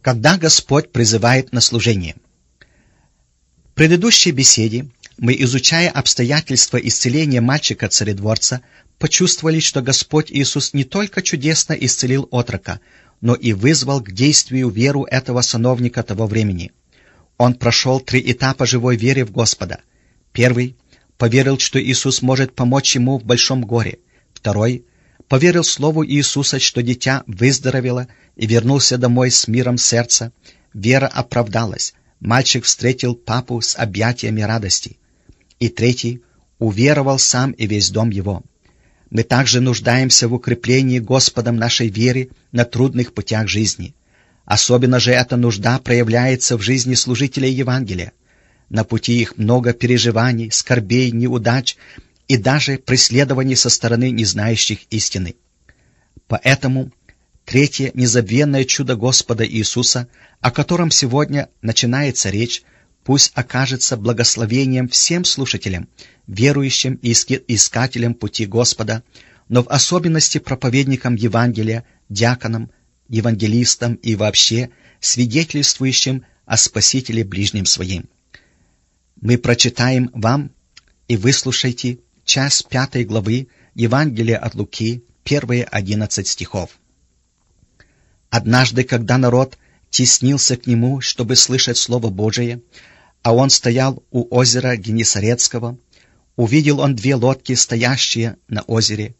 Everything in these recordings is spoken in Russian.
когда Господь призывает на служение. В предыдущей беседе мы, изучая обстоятельства исцеления мальчика-царедворца, почувствовали, что Господь Иисус не только чудесно исцелил отрока, но и вызвал к действию веру этого сановника того времени. Он прошел 3 этапа живой веры в Господа. Первый — поверил, что Иисус может помочь ему в большом горе. Второй — поверил слову Иисуса, что дитя выздоровело и вернулся домой с миром сердца. Вера оправдалась. Мальчик встретил папу с объятиями радости. И третий — уверовал сам и весь дом его. Мы также нуждаемся в укреплении Господом нашей веры на трудных путях жизни. Особенно же эта нужда проявляется в жизни служителей Евангелия. На пути их много переживаний, скорбей, неудач и даже преследований со стороны незнающих истины. Поэтому третье незабвенное чудо Господа Иисуса, о котором сегодня начинается речь, пусть окажется благословением всем слушателям, верующим и искателям пути Господа, но в особенности проповедникам Евангелия, диаконам, евангелистам и вообще свидетельствующим о Спасителе ближним своим. Мы прочитаем вам и выслушайте часть 5 главы Евангелия от Луки, первые 11 стихов. «Однажды, когда народ теснился к нему, чтобы слышать Слово Божие, а он стоял у озера Генесарецкого, увидел он 2 лодки, стоящие на озере,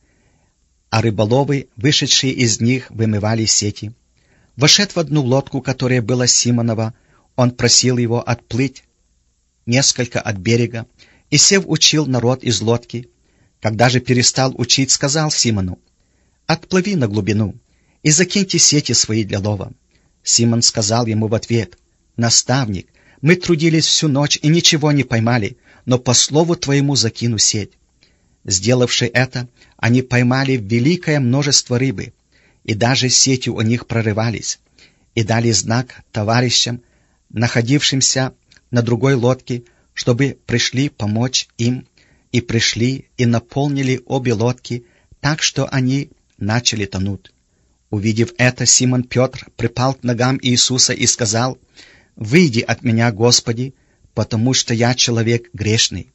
а рыболовы, вышедшие из них, вымывали сети. Вошед в одну лодку, которая была Симонова, он просил его отплыть несколько от берега, и, сев, учил народ из лодки. Когда же перестал учить, сказал Симону: «Отплыви на глубину и закиньте сети свои для лова». Симон сказал ему в ответ: «Наставник, мы трудились всю ночь и ничего не поймали, но по слову твоему закину сеть». Сделавши это, они поймали великое множество рыбы, и даже сети у них прорывались, и дали знак товарищам, находившимся на другой лодке, чтобы пришли помочь им, и пришли и наполнили обе лодки, так что они начали тонуть. Увидев это, Симон Петр припал к ногам Иисуса и сказал: «Выйди от меня, Господи, потому что я человек грешный».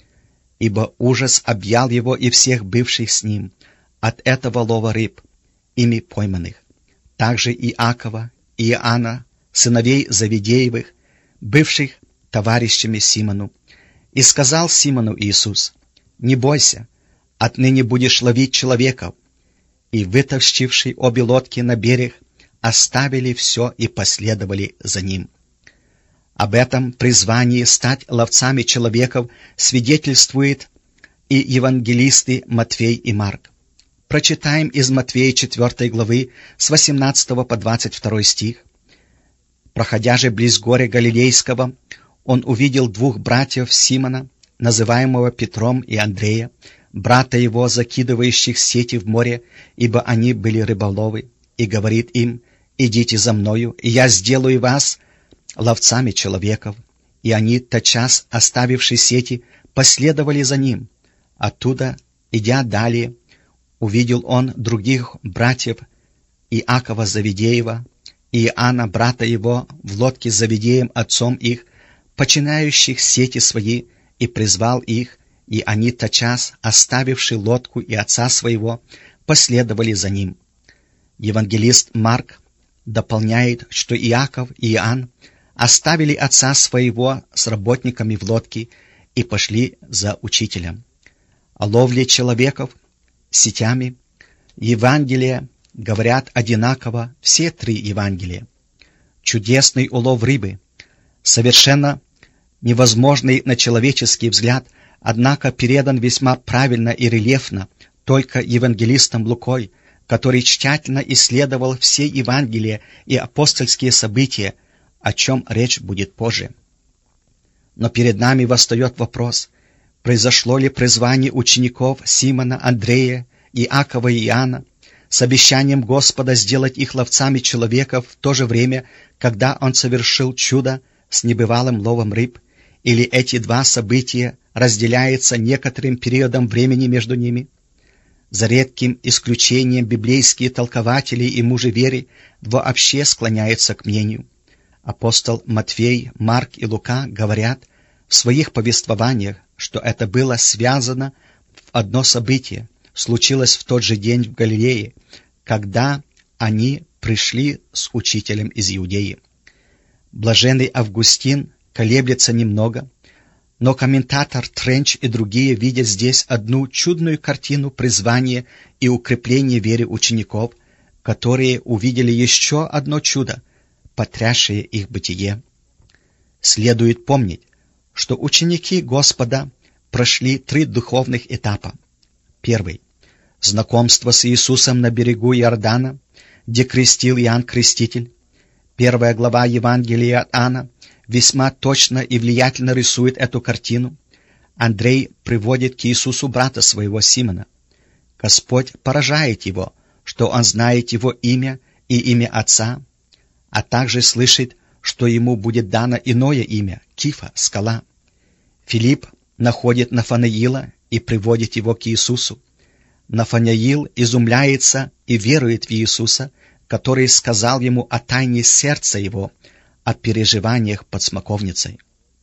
Ибо ужас объял его и всех бывших с ним от этого лова рыб, ими пойманных. Также Иакова и Иоанна, сыновей Завидеевых, бывших товарищами Симону. И сказал Симону Иисус: «Не бойся, отныне будешь ловить человеков». И, вытащивши обе лодки на берег, оставили все и последовали за ним. Об этом призвании стать ловцами человеков свидетельствуют и евангелисты Матфей и Марк. Прочитаем из Матфея 4 главы с 18 по 22 стих. «Проходя же близ горя Галилейского, он увидел 2 братьев Симона, называемого Петром и Андрея, брата его, закидывающих сети в море, ибо они были рыболовы, и говорит им: «Идите за мною, и я сделаю вас ловцами человеков». И они, тотчас оставивши сети, последовали за ним. Оттуда, идя далее, увидел он других братьев Иакова Завидеева и Иоанна, брата его, в лодке с Завидеем, отцом их, починающих сети свои, и призвал их, и они, тотчас оставивши лодку и отца своего, последовали за ним. Евангелист Марк дополняет, что Иаков и Иоанн оставили отца своего с работниками в лодке и пошли за учителем. О ловле человеков сетями Евангелия говорят одинаково все 3 Евангелия. Чудесный улов рыбы, совершенно невозможный на человеческий взгляд, однако передан весьма правильно и рельефно только евангелистом Лукой, который тщательно исследовал все Евангелия и апостольские события, о чем речь будет позже. Но перед нами восстает вопрос: произошло ли призвание учеников Симона, Андрея, Иакова и Иоанна с обещанием Господа сделать их ловцами человеков в то же время, когда Он совершил чудо с небывалым ловом рыб, или эти 2 события разделяются некоторым периодом времени между ними? За редким исключением библейские толкователи и мужи веры вообще склоняются к мнению. Апостол Матфей, Марк и Лука говорят в своих повествованиях, что это было связано в одно событие, случилось в тот же день в Галилее, когда они пришли с учителем из Иудеи. Блаженный Августин колеблется немного, но комментатор Тренч и другие видят здесь одну чудную картину призвания и укрепления веры учеников, которые увидели еще одно чудо, потрясшее их бытие. Следует помнить, что ученики Господа прошли 3 духовных этапа. Первый — знакомство с Иисусом на берегу Иордана, где крестил Иоанн Креститель. 1 глава Евангелия от Иоанна весьма точно и влиятельно рисует эту картину. Андрей приводит к Иисусу брата своего Симона. Господь поражает его, что он знает его имя и имя отца, а также слышит, что ему будет дано иное имя — Кифа, скала. Филипп находит Нафанаила и приводит его к Иисусу. Нафанаил изумляется и верует в Иисуса, который сказал ему о тайне сердца его, о переживаниях под смоковницей.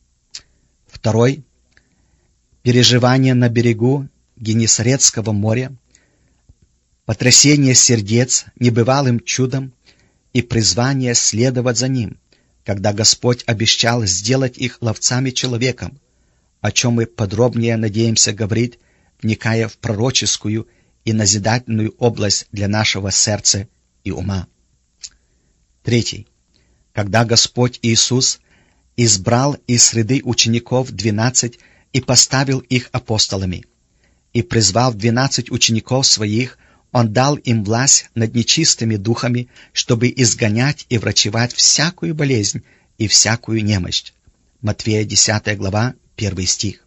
Второй — переживание на берегу Генесаретского моря, потрясение сердец небывалым чудом и призвание следовать за ним, когда Господь обещал сделать их ловцами-человеком, о чем мы подробнее надеемся говорить, вникая в пророческую и назидательную область для нашего сердца и ума. Третий. Когда Господь Иисус избрал из среды учеников 12 и поставил их апостолами, и призвав 12 учеников своих, Он дал им власть над нечистыми духами, чтобы изгонять и врачевать всякую болезнь и всякую немощь. Матфея 10 глава, 1 стих.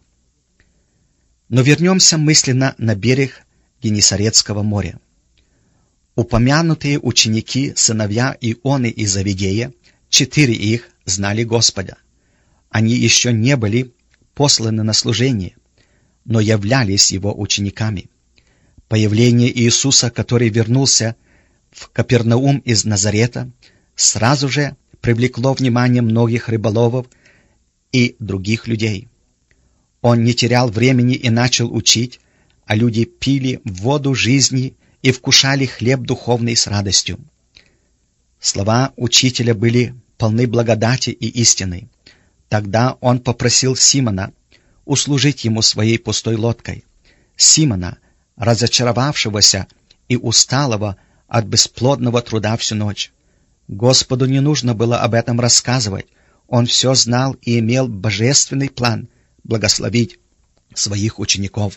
Но вернемся мысленно на берег Генесаретского моря. Упомянутые ученики, сыновья Ионы и Завидея, 4 их знали Господа. Они еще не были посланы на служение, но являлись Его учениками. Появление Иисуса, который вернулся в Капернаум из Назарета, сразу же привлекло внимание многих рыболовов и других людей. Он не терял времени и начал учить, а люди пили воду жизни и вкушали хлеб духовный с радостью. Слова учителя были полны благодати и истины. Тогда он попросил Симона услужить ему своей пустой лодкой. Симона, разочаровавшегося и усталого от бесплодного труда всю ночь. Господу не нужно было об этом рассказывать. Он все знал и имел божественный план благословить своих учеников.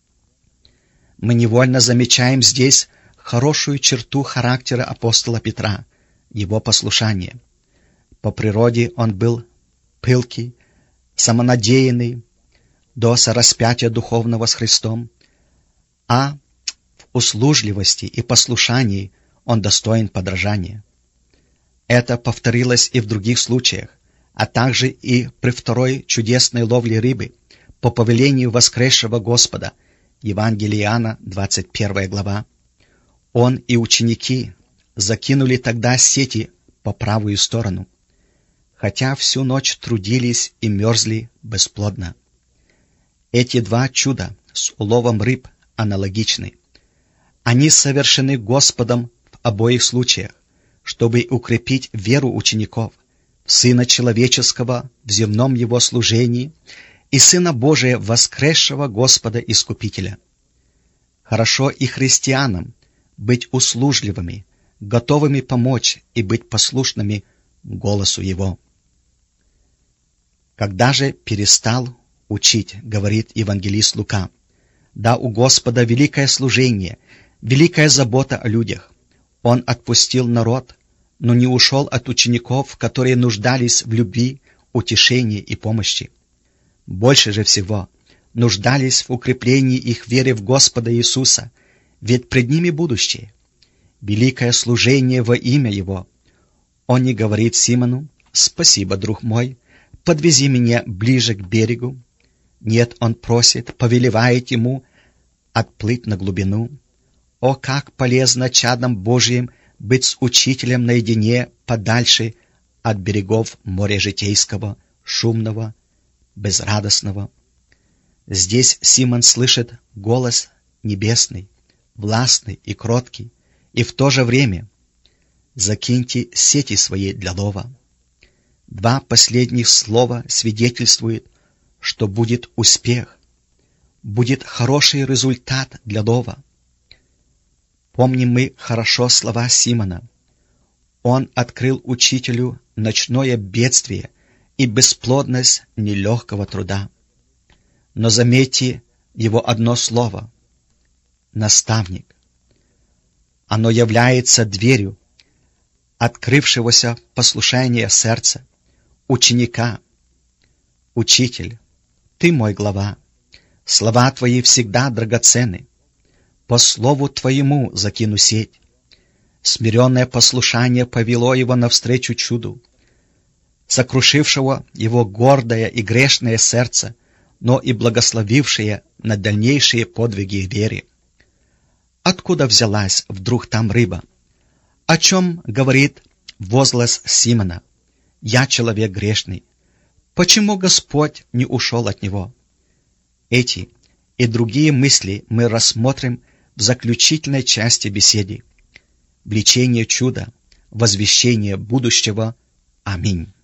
Мы невольно замечаем здесь хорошую черту характера апостола Петра, его послушание. По природе он был пылкий, самонадеянный, до сораспятия духовного с Христом, а в услужливости и послушании он достоин подражания. Это повторилось и в других случаях, а также и при второй чудесной ловле рыбы по повелению воскресшего Господа, Евангелие Иоанна, 21 глава. Он и ученики закинули тогда сети по правую сторону, хотя всю ночь трудились и мерзли бесплодно. Эти 2 чуда с уловом рыб аналогичны. Они совершены Господом в обоих случаях, чтобы укрепить веру учеников в Сына Человеческого в земном Его служении и Сына Божия, воскресшего Господа Искупителя. Хорошо и христианам быть услужливыми, готовыми помочь и быть послушными голосу Его. Когда же перестал учить, говорит евангелист Лука, да у Господа великое служение, великая забота о людях. Он отпустил народ, но не ушел от учеников, которые нуждались в любви, утешении и помощи. Больше же всего нуждались в укреплении их веры в Господа Иисуса, ведь пред ними будущее. Великое служение во имя Его. Он не говорит Симону: «Спасибо, друг мой, подвези меня ближе к берегу». Нет, он просит, повелевает ему отплыть на глубину, О, как полезно чадам Божьим быть с учителем наедине подальше от берегов моря житейского, шумного, безрадостного. Здесь Симон слышит голос небесный, властный и кроткий, и в то же время «закиньте сети свои для лова». Два последних слова свидетельствуют, что будет успех, будет хороший результат для лова. Помним мы хорошо слова Симона. Он открыл учителю ночное бедствие и бесплодность нелегкого труда. Но заметьте его одно слово — наставник. Оно является дверью открывшегося послушания сердца, ученика. Учитель, ты мой глава, слова твои всегда драгоценны. По слову твоему закину сеть. Смиренное послушание повело его навстречу чуду, сокрушившего его гордое и грешное сердце, но и благословившее на дальнейшие подвиги в вере. Откуда взялась вдруг там рыба? О чем говорит возглас Симона? «Я человек грешный». Почему Господь не ушел от него? Эти и другие мысли мы рассмотрим в заключительной части беседы. Влечение чуда, возвещение будущего. Аминь.